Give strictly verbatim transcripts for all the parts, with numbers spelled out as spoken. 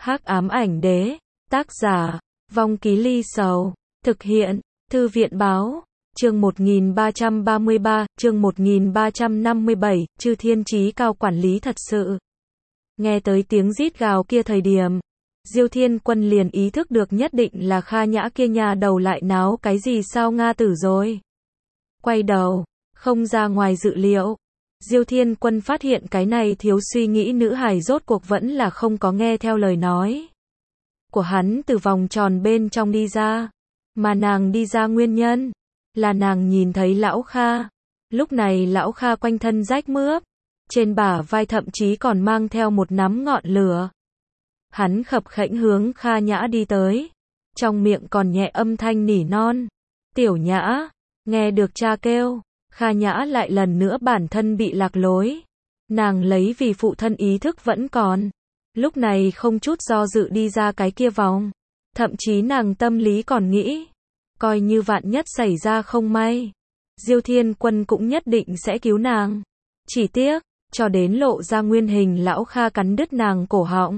Hắc ám ảnh đế, tác giả, Vong Ký Ly Sầu, thực hiện, Thư viện báo, chương một nghìn ba trăm ba mươi ba, chương một nghìn ba trăm năm mươi bảy, Chư Thiên Chí Cao quản lý thật sự. Nghe tới tiếng rít gào kia thời điểm, Diêu Thiên Quân liền ý thức được nhất định là Kha Nhã kia nhà đầu lại náo cái gì sao Nga tử rồi. Quay đầu, không ra ngoài dự liệu. Diêu Thiên Quân phát hiện cái này thiếu suy nghĩ nữ hài rốt cuộc vẫn là không có nghe theo lời nói của hắn từ vòng tròn bên trong đi ra. Mà nàng đi ra nguyên nhân là nàng nhìn thấy lão Kha. Lúc này lão Kha quanh thân rách mướp, trên bả vai thậm chí còn mang theo một nắm ngọn lửa. Hắn khập khẽnh hướng Kha Nhã đi tới, trong miệng còn nhẹ âm thanh nỉ non. Tiểu Nhã, nghe được cha kêu, Kha Nhã lại lần nữa bản thân bị lạc lối. Nàng lấy vì phụ thân ý thức vẫn còn, lúc này không chút do dự đi ra cái kia vòng. Thậm chí nàng tâm lý còn nghĩ, coi như vạn nhất xảy ra không may, Diêu Thiên Quân cũng nhất định sẽ cứu nàng. Chỉ tiếc, cho đến lộ ra nguyên hình lão Kha cắn đứt nàng cổ họng,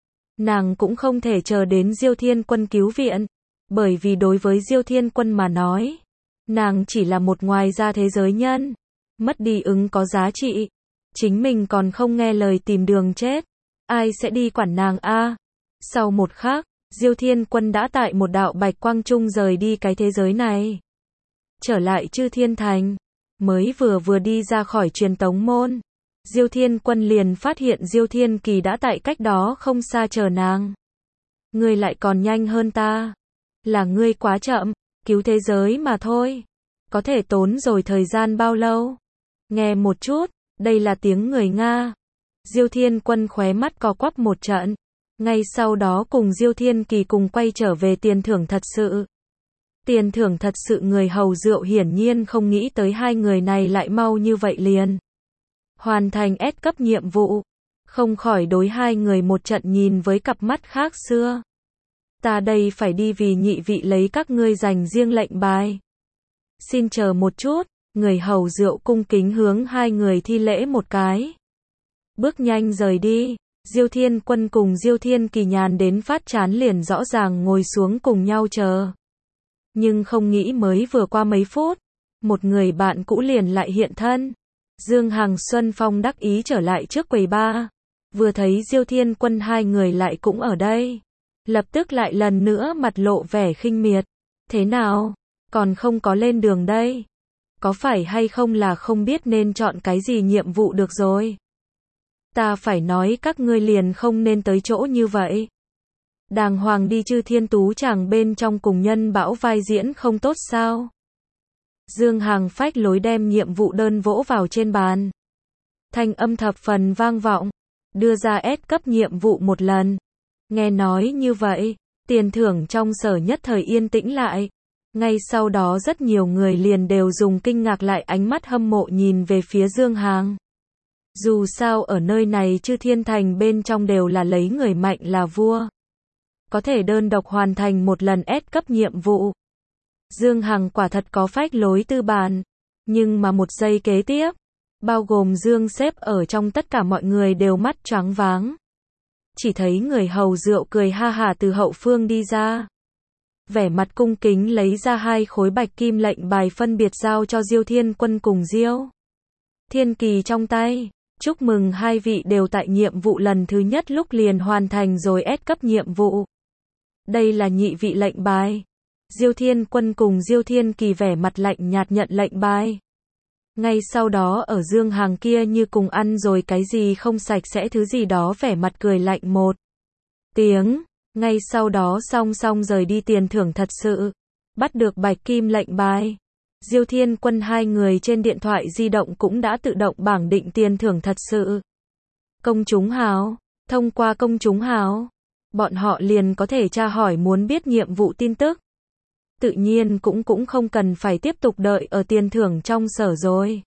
nàng cũng không thể chờ đến Diêu Thiên Quân cứu viện, bởi vì đối với Diêu Thiên Quân mà nói, nàng chỉ là một ngoài ra thế giới nhân, mất đi ứng có giá trị, chính mình còn không nghe lời tìm đường chết, ai sẽ đi quản nàng a? Sau một khắc, Diêu Thiên Quân đã tại một đạo bạch quang trung rời đi cái thế giới này, trở lại Chư Thiên Thành. Mới vừa vừa đi ra khỏi truyền tống môn, Diêu Thiên Quân liền phát hiện Diêu Thiên Kỳ đã tại cách đó không xa chờ nàng. Ngươi lại còn nhanh hơn ta, là ngươi quá chậm, cứu thế giới mà thôi, có thể tốn rồi thời gian bao lâu? Nghe một chút, đây là tiếng người Nga. Diêu Thiên Quân khóe mắt co quắp một trận, ngay sau đó cùng Diêu Thiên Kỳ cùng quay trở về tiền thưởng thật sự. Tiền thưởng thật sự người hầu rượu hiển nhiên không nghĩ tới hai người này lại mau như vậy liền hoàn thành S cấp nhiệm vụ, không khỏi đối hai người một trận nhìn với cặp mắt khác xưa. Ta đây phải đi vì nhị vị lấy các ngươi dành riêng lệnh bài. Xin chờ một chút, người hầu rượu cung kính hướng hai người thi lễ một cái. Bước nhanh rời đi, Diêu Thiên Quân cùng Diêu Thiên Kỳ nhàn đến phát chán liền rõ ràng ngồi xuống cùng nhau chờ. Nhưng không nghĩ mới vừa qua mấy phút, một người bạn cũ liền lại hiện thân. Dương Hằng Xuân Phong đắc ý trở lại trước quầy ba, vừa thấy Diêu Thiên Quân hai người lại cũng ở đây, lập tức lại lần nữa mặt lộ vẻ khinh miệt. Thế nào, còn không có lên đường đây? Có phải hay không là không biết nên chọn cái gì nhiệm vụ được rồi? Ta phải nói các ngươi liền không nên tới chỗ như vậy. Đàng hoàng đi Chư Thiên Tú Tràng bên trong cùng nhân bão vai diễn không tốt sao? Dương Hằng phách lối đem nhiệm vụ đơn vỗ vào trên bàn. Thanh âm thập phần vang vọng, đưa ra S cấp nhiệm vụ một lần. Nghe nói như vậy, tiền thưởng trong sở nhất thời yên tĩnh lại. Ngay sau đó rất nhiều người liền đều dùng kinh ngạc lại ánh mắt hâm mộ nhìn về phía Dương Hằng. Dù sao ở nơi này Chư Thiên Thành bên trong đều là lấy người mạnh là vua, có thể đơn độc hoàn thành một lần S cấp nhiệm vụ. Dương Hằng quả thật có phách lối tư bản, nhưng mà một giây kế tiếp, bao gồm Dương xếp ở trong tất cả mọi người đều mắt choáng váng. Chỉ thấy người hầu rượu cười ha hả từ hậu phương đi ra, vẻ mặt cung kính lấy ra hai khối bạch kim lệnh bài phân biệt giao cho Diêu Thiên Quân cùng Diêu Thiên Kỳ trong tay. Chúc mừng hai vị đều tại nhiệm vụ lần thứ nhất lúc liền hoàn thành rồi S cấp nhiệm vụ. Đây là nhị vị lệnh bài. Diêu Thiên Quân cùng Diêu Thiên Kỳ vẻ mặt lạnh nhạt nhận lệnh bài. Ngay sau đó ở Dương Hằng kia như cùng ăn rồi cái gì không sạch sẽ thứ gì đó vẻ mặt cười lạnh một tiếng. Ngay sau đó song song rời đi tiền thưởng thật sự. Bắt được bạch kim lệnh bài, Diêu Thiên Quân hai người trên điện thoại di động cũng đã tự động bảng định tiền thưởng thật sự. Công chúng hào, thông qua công chúng hào, bọn họ liền có thể tra hỏi muốn biết nhiệm vụ tin tức. Tự nhiên cũng cũng không cần phải tiếp tục đợi ở tiền thưởng trong sở rồi.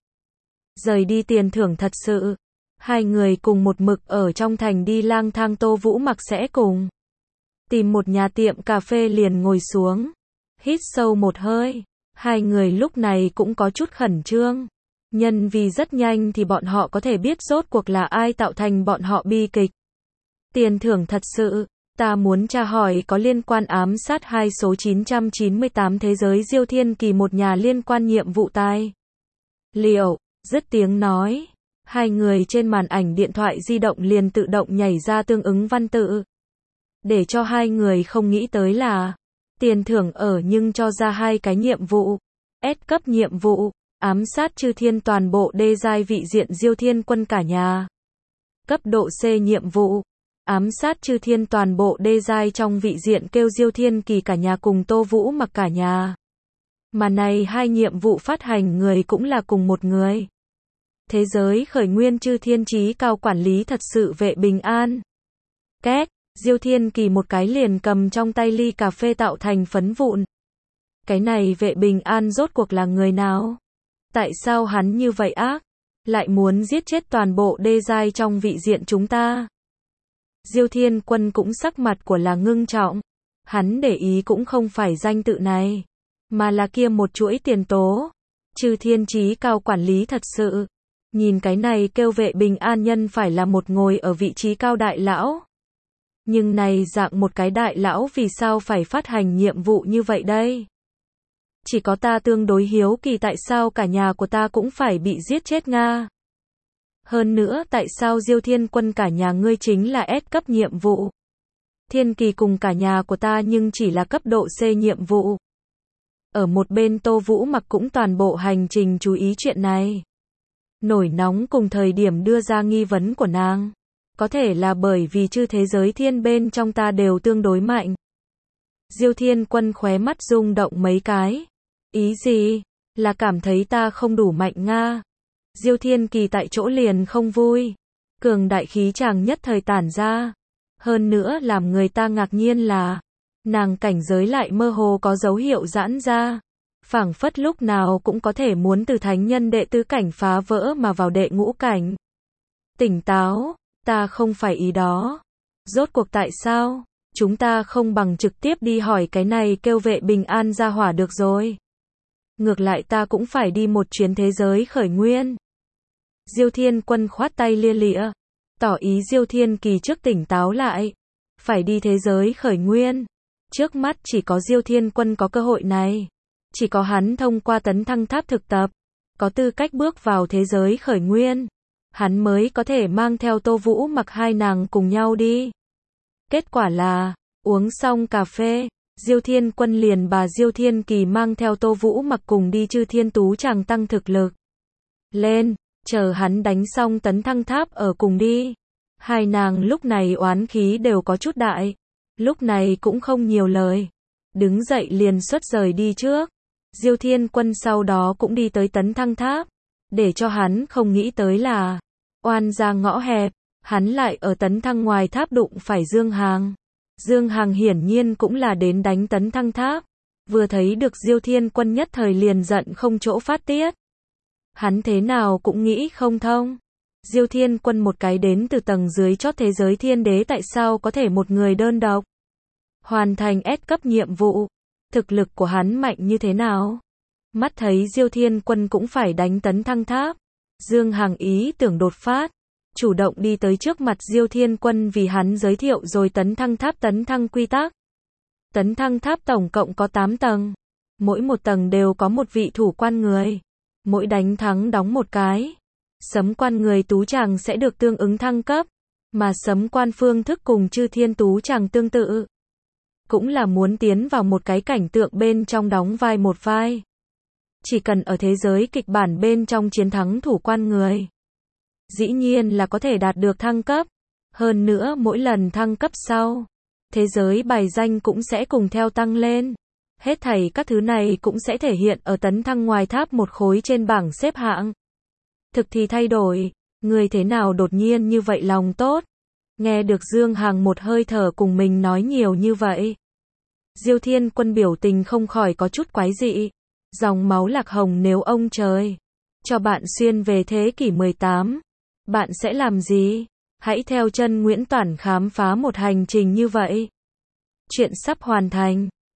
Rời đi tiền thưởng thật sự, hai người cùng một mực ở trong thành đi lang thang. Tô Vũ Mặc sẽ cùng tìm một nhà tiệm cà phê liền ngồi xuống, hít sâu một hơi. Hai người lúc này cũng có chút khẩn trương, nhân vì rất nhanh thì bọn họ có thể biết rốt cuộc là ai tạo thành bọn họ bi kịch. Tiền thưởng thật sự, Ta muốn tra hỏi có liên quan ám sát hai số chín trăm chín mươi tám thế giới Diêu Thiên Kỳ một nhà liên quan nhiệm vụ tài liệu, dứt tiếng nói. Hai người trên màn ảnh điện thoại di động liền tự động nhảy ra tương ứng văn tự. Để cho hai người không nghĩ tới là tiền thưởng ở nhưng cho ra hai cái nhiệm vụ. S cấp nhiệm vụ, ám sát chư thiên toàn bộ đê giai vị diện Diêu Thiên Quân cả nhà. Cấp độ C nhiệm vụ, ám sát chư thiên toàn bộ đê giai trong vị diện kêu Diêu Thiên Kỳ cả nhà cùng Tô Vũ Mặc cả nhà. Mà này hai nhiệm vụ phát hành người cũng là cùng một người. Thế giới khởi nguyên chư thiên chí cao quản lý thật sự vệ bình an. Két, Diêu Thiên Kỳ một cái liền cầm trong tay ly cà phê tạo thành phấn vụn. Cái này vệ bình an rốt cuộc là người nào? Tại sao hắn như vậy ác? Lại muốn giết chết toàn bộ đê giai trong vị diện chúng ta? Diêu Thiên Quân cũng sắc mặt của là ngưng trọng. Hắn để ý cũng không phải danh tự này, mà là kia một chuỗi tiền tố. Chư thiên chí cao quản lý thật sự. Nhìn cái này kêu vệ bình an nhân phải là một ngồi ở vị trí cao đại lão. Nhưng này dạng một cái đại lão vì sao phải phát hành nhiệm vụ như vậy đây? Chỉ có ta tương đối hiếu kỳ tại sao cả nhà của ta cũng phải bị giết chết Nga. Hơn nữa tại sao Diêu Thiên Quân cả nhà ngươi chính là S cấp nhiệm vụ. Thiên Kỳ cùng cả nhà của ta nhưng chỉ là cấp độ C nhiệm vụ. Ở một bên Tô Vũ Mặc cũng toàn bộ hành trình chú ý chuyện này. Nổi nóng cùng thời điểm đưa ra nghi vấn của nàng. Có thể là bởi vì chư thế giới thiên bên trong ta đều tương đối mạnh. Diêu Thiên Quân khóe mắt rung động mấy cái. Ý gì? Là cảm thấy ta không đủ mạnh Nga. Diêu Thiên Kỳ tại chỗ liền không vui. Cường đại khí chàng nhất thời tản ra. Hơn nữa làm người ta ngạc nhiên là nàng cảnh giới lại mơ hồ có dấu hiệu giãn ra. Phảng phất lúc nào cũng có thể muốn từ thánh nhân đệ tứ cảnh phá vỡ mà vào đệ ngũ cảnh. Tỉnh táo, ta không phải ý đó. Rốt cuộc tại sao? Chúng ta không bằng trực tiếp đi hỏi cái này kêu vệ bình an ra hỏa được rồi. Ngược lại ta cũng phải đi một chuyến thế giới khởi nguyên. Diêu Thiên Quân khoát tay lia lịa, tỏ ý Diêu Thiên Kỳ trước tỉnh táo lại. Phải đi thế giới khởi nguyên. Trước mắt chỉ có Diêu Thiên Quân có cơ hội này. Chỉ có hắn thông qua tấn thăng tháp thực tập, có tư cách bước vào thế giới khởi nguyên. Hắn mới có thể mang theo Tô Vũ Mặc hai nàng cùng nhau đi. Kết quả là, uống xong cà phê, Diêu Thiên Quân liền bà Diêu Thiên Kỳ mang theo Tô Vũ Mặc cùng đi chư thiên tú chàng tăng thực lực. Lên, chờ hắn đánh xong tấn thăng tháp ở cùng đi. Hai nàng lúc này oán khí đều có chút đại. Lúc này cũng không nhiều lời. Đứng dậy liền xuất rời đi trước. Diêu Thiên Quân sau đó cũng đi tới tấn thăng tháp. Để cho hắn không nghĩ tới là oan ra ngõ hẹp, hắn lại ở tấn thăng ngoài tháp đụng phải Dương Hàng. Dương Hàng hiển nhiên cũng là đến đánh tấn thăng tháp. Vừa thấy được Diêu Thiên Quân nhất thời liền giận không chỗ phát tiết. Hắn thế nào cũng nghĩ không thông. Diêu Thiên Quân một cái đến từ tầng dưới chót thế giới thiên đế tại sao có thể một người đơn độc hoàn thành S cấp nhiệm vụ. Thực lực của hắn mạnh như thế nào? Mắt thấy Diêu Thiên Quân cũng phải đánh tấn thăng tháp. Dương Hàng ý tưởng đột phát. Chủ động đi tới trước mặt Diêu Thiên Quân vì hắn giới thiệu rồi tấn thăng tháp tấn thăng quy tắc. Tấn thăng tháp tổng cộng có tám tầng. Mỗi một tầng đều có một vị thủ quan người. Mỗi đánh thắng đóng một cái. Sấm quan người tú chàng sẽ được tương ứng thăng cấp. Mà sấm quan phương thức cùng chư thiên tú chàng tương tự. Cũng là muốn tiến vào một cái cảnh tượng bên trong đóng vai một vai. Chỉ cần ở thế giới kịch bản bên trong chiến thắng thủ quan người. Dĩ nhiên là có thể đạt được thăng cấp. Hơn nữa mỗi lần thăng cấp sau, thế giới bài danh cũng sẽ cùng theo tăng lên. Hết thảy các thứ này cũng sẽ thể hiện ở tấn thăng ngoài tháp một khối trên bảng xếp hạng. Thực thì thay đổi, người thế nào đột nhiên như vậy lòng tốt. Nghe được Dương Hàng một hơi thở cùng mình nói nhiều như vậy. Diêu Thiên Quân biểu tình không khỏi có chút quái dị. Dòng máu lạc hồng nếu ông trời cho bạn xuyên về thế kỷ mười tám, bạn sẽ làm gì? Hãy theo chân Nguyễn Toản khám phá một hành trình như vậy. Chuyện sắp hoàn thành.